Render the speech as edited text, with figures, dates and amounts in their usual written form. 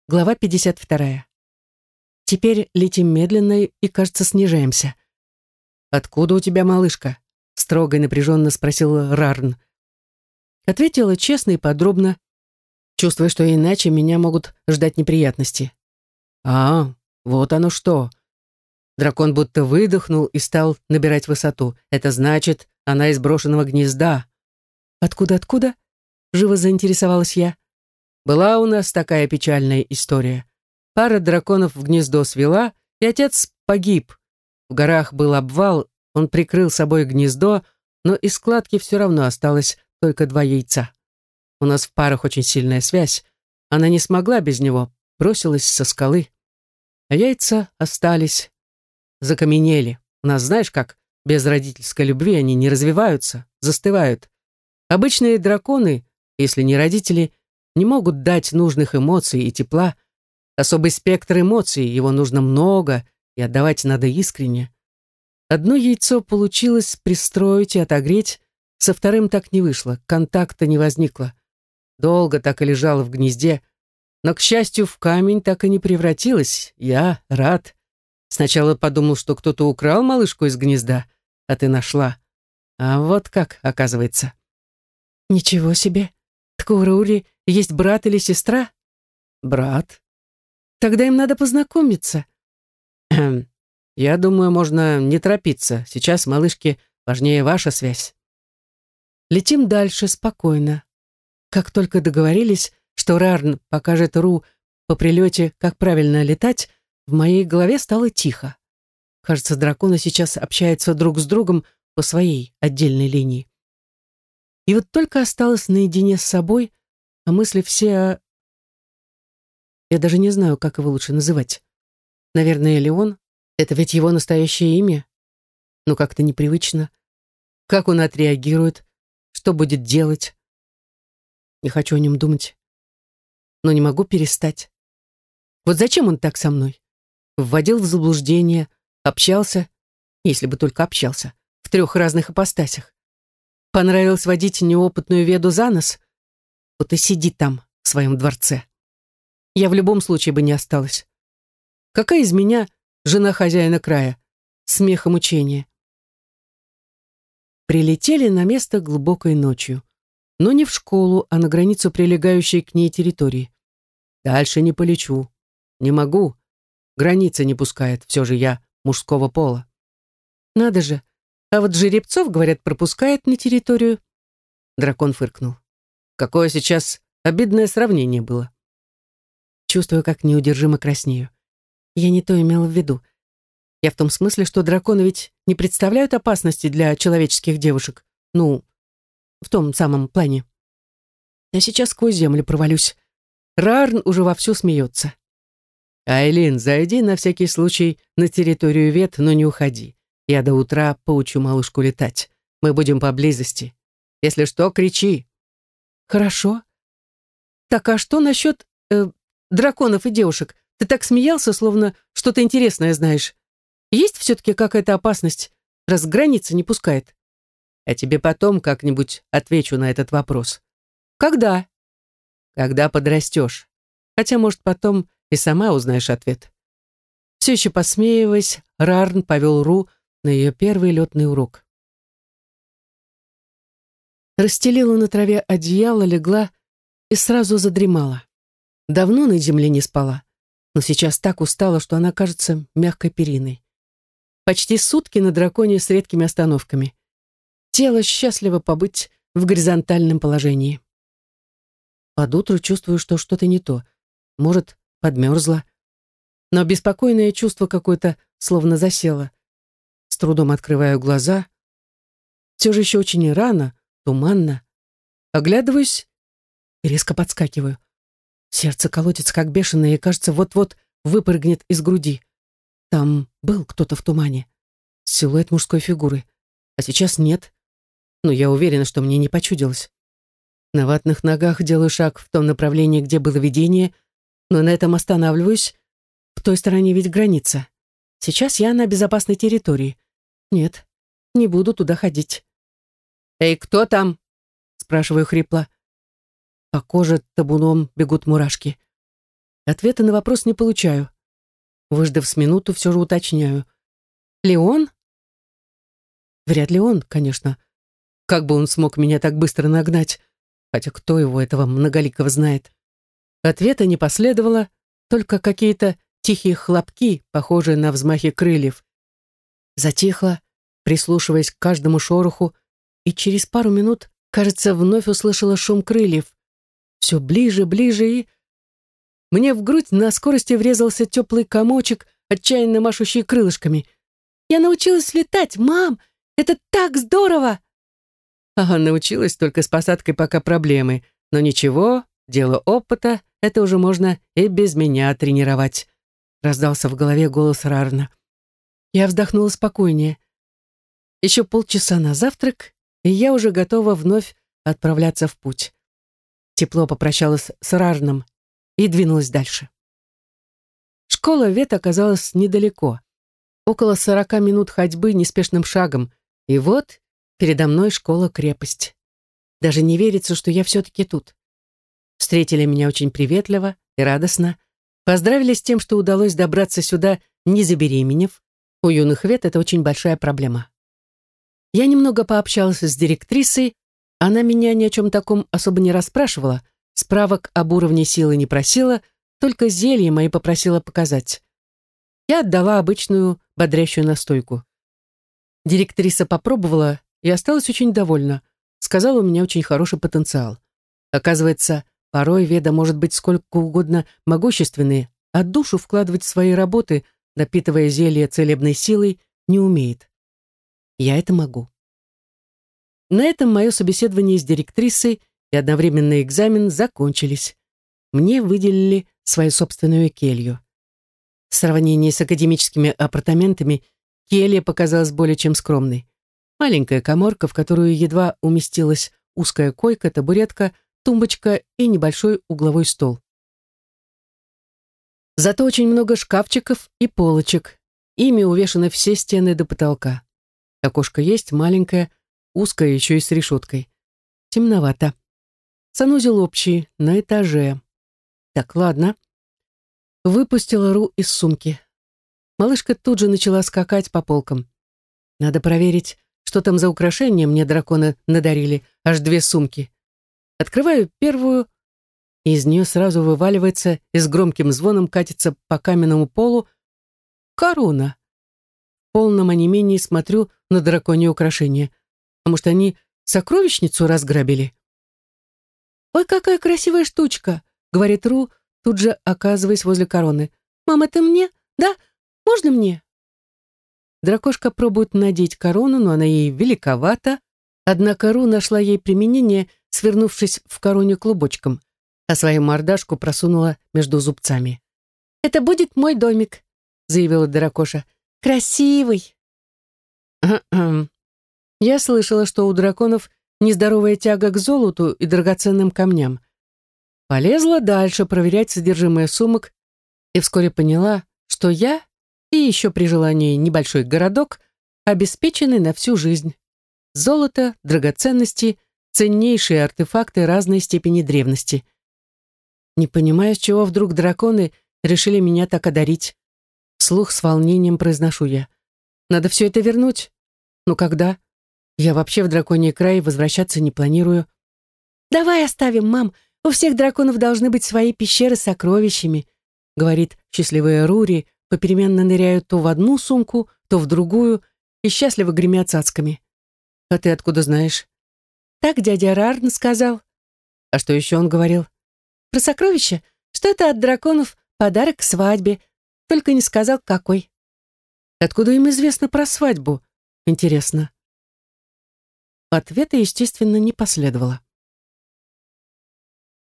Глава 52. Теперь летим медленно и, кажется, снижаемся. «Откуда у тебя малышка?» — строго и напряженно спросил Рарн. Ответила честно и подробно, чувствуя, что иначе меня могут ждать неприятности. «А, вот оно что!» Дракон будто выдохнул и стал набирать высоту. «Это значит, она из брошенного гнезда». «Откуда?» — живо заинтересовалась я. «Была у нас такая печальная история. Пара драконов в гнездо свела, и отец погиб. В горах был обвал, он прикрыл собой гнездо, но из складки все равно осталось только 2 яйца. У нас в парах очень сильная связь. Она не смогла без него, бросилась со скалы. А яйца остались, закаменели. У нас, знаешь как, без родительской любви они не развиваются, застывают. Обычные драконы, если не родители, не могут дать нужных эмоций и тепла. Особый спектр эмоций, его нужно много, и отдавать надо искренне. Одно яйцо получилось пристроить и отогреть, со вторым так не вышло, контакта не возникло. Долго так и лежало в гнезде, но, к счастью, в камень так и не превратилось. Я рад. Сначала подумал, что кто-то украл малышку из гнезда, а ты нашла. А вот как, оказывается. Ничего себе. Ткурури есть брат или сестра? Брат. Тогда им надо познакомиться. Я думаю, можно не торопиться. Сейчас малышке важнее ваша связь. Летим дальше спокойно. Как только договорились, что Рарн покажет Ру по прилете, как правильно летать, в моей голове стало тихо. Кажется, драконы сейчас общаются друг с другом по своей отдельной линии. И вот только осталась наедине с собой, а мысли все о... Я даже не знаю, как его лучше называть. Наверное, Леон. Это ведь его настоящее имя. Но как-то непривычно. Как он отреагирует? Что будет делать? Не хочу о нем думать. Но не могу перестать. Вот зачем он так со мной? Вводил в заблуждение, общался, если бы только общался, в 3 разных ипостасях. Понравилось водить неопытную веду за нос? Вот и сиди там, в своем дворце. Я в любом случае бы не осталась. Какая из меня жена хозяина края? Смех и мучение. Прилетели на место глубокой ночью. Но не в школу, а на границу прилегающей к ней территории. Дальше не полечу. Не могу. Граница не пускает, все же я мужского пола. Надо же, а вот жеребцов, говорят, пропускает на территорию. Дракон фыркнул. Какое сейчас обидное сравнение было. Чувствую, как неудержимо краснею. Я не то имела в виду. Я в том смысле, что драконы ведь не представляют опасности для человеческих девушек. Ну, в том самом плане. Я сейчас сквозь землю провалюсь. Рарн уже вовсю смеется. Айлин, зайди на всякий случай на территорию вет, но не уходи. Я до утра поучу малышку летать. Мы будем поблизости. Если что, кричи. Хорошо. Так, а что насчет драконов и девушек? Ты так смеялся, словно что-то интересное знаешь. Есть все-таки какая-то опасность, раз границы не пускает? Я тебе потом как-нибудь отвечу на этот вопрос. Когда? Когда подрастешь. Хотя, может, потом и сама узнаешь ответ. Все еще посмеиваясь, Рарн повел Ру на ее первый летный урок. Расстелила на траве одеяло, легла и сразу задремала. Давно на земле не спала, но сейчас так устала, что она кажется мягкой периной. Почти сутки на драконе с редкими остановками. Тело счастливо побыть в горизонтальном положении. Под утро чувствую, что что-то не то. Может, подмерзла. Но беспокойное чувство какое-то словно засело. С трудом открываю глаза. Все же еще очень рано, туманно. Оглядываюсь и резко подскакиваю. Сердце колотится как бешеное и, кажется, вот-вот выпрыгнет из груди. Там был кто-то в тумане. Силуэт мужской фигуры. А сейчас нет. Но я уверена, что мне не почудилось. На ватных ногах делаю шаг в том направлении, где было видение, но на этом останавливаюсь. В той стороне ведь граница. Сейчас я на безопасной территории. Нет, не буду туда ходить. «Эй, кто там?» — спрашиваю хрипло. По коже табуном бегут мурашки. Ответа на вопрос не получаю. Выждав с минуту, все же уточняю. «Леон?» Вряд ли он, конечно. Как бы он смог меня так быстро нагнать? Хотя кто его, этого многоликого, знает? Ответа не последовало, только какие-то тихие хлопки, похожие на взмахи крыльев. Затихла, прислушиваясь к каждому шороху, и через пару минут, кажется, вновь услышала шум крыльев. Все ближе, ближе, и... Мне в грудь на скорости врезался теплый комочек, отчаянно машущий крылышками. «Я научилась летать, мам! Это так здорово!» Ага, научилась, только с посадкой пока проблемы. Но ничего, дело опыта, это уже можно и без меня тренировать. Раздался в голове голос Рарна. Я вздохнула спокойнее. Еще полчаса на завтрак, и я уже готова вновь отправляться в путь. Тепло попрощалась с Рарном и двинулась дальше. Школа Вет оказалась недалеко. Около 40 минут ходьбы неспешным шагом. И вот передо мной школа-крепость. Даже не верится, что я все-таки тут. Встретили меня очень приветливо и радостно. Поздравили с тем, что удалось добраться сюда, не забеременев. У юных Вет это очень большая проблема. Я немного пообщалась с директрисой. Она меня ни о чем таком особо не расспрашивала, справок об уровне силы не просила, только зелья мои попросила показать. Я отдала обычную бодрящую настойку. Директриса попробовала и осталась очень довольна. Сказала, у меня очень хороший потенциал. Оказывается, порой Веда может быть сколько угодно могущественной, а душу вкладывать в свои работы, напитывая зелье целебной силой, не умеет. Я это могу. На этом мое собеседование с директрисой и одновременный экзамен закончились. Мне выделили свою собственную келью. В сравнении с академическими апартаментами келья показалась более чем скромной. Маленькая каморка, в которую едва уместилась узкая койка, табуретка, тумбочка и небольшой угловой стол. Зато очень много шкафчиков и полочек. Ими увешаны все стены до потолка. Окошко есть, маленькое, узкое, еще и с решеткой. Темновато. Санузел общий, на этаже. Так, ладно. Выпустила Ру из сумки. Малышка тут же начала скакать по полкам. Надо проверить, что там за украшения мне драконы надарили. Аж 2 сумки. Открываю первую, и из нее сразу вываливается и с громким звоном катится по каменному полу корона. В полном онемении смотрю на драконье украшение. А может, они сокровищницу разграбили? «Ой, какая красивая штучка!» — говорит Ру, тут же оказываясь возле короны. «Мам, это мне? Да? Можно мне?» Дракошка пробует надеть корону, но она ей великовата. Однако Ру нашла ей применение, свернувшись в короне клубочком, а свою мордашку просунула между зубцами. «Это будет мой домик», — заявила дракоша. «Красивый!» Я слышала, что у драконов нездоровая тяга к золоту и драгоценным камням. Полезла дальше проверять содержимое сумок и вскоре поняла, что я и еще при желании небольшой городок обеспечены на всю жизнь. Золото, драгоценности, ценнейшие артефакты разной степени древности. Не понимая, с чего вдруг драконы решили меня так одарить. Вслух с волнением произношу я. Надо все это вернуть. Ну когда? Я вообще в драконий край возвращаться не планирую. «Давай оставим, мам. У всех драконов должны быть свои пещеры с сокровищами», говорит счастливая Рури, попеременно ныряют то в одну сумку, то в другую и счастливо гремят цацками. «А ты откуда знаешь?» «Так дядя Рарн сказал». «А что еще он говорил?» «Про сокровища, что это от драконов подарок к свадьбе, только не сказал, какой». «Откуда им известно про свадьбу? Интересно». Ответа, естественно, не последовало.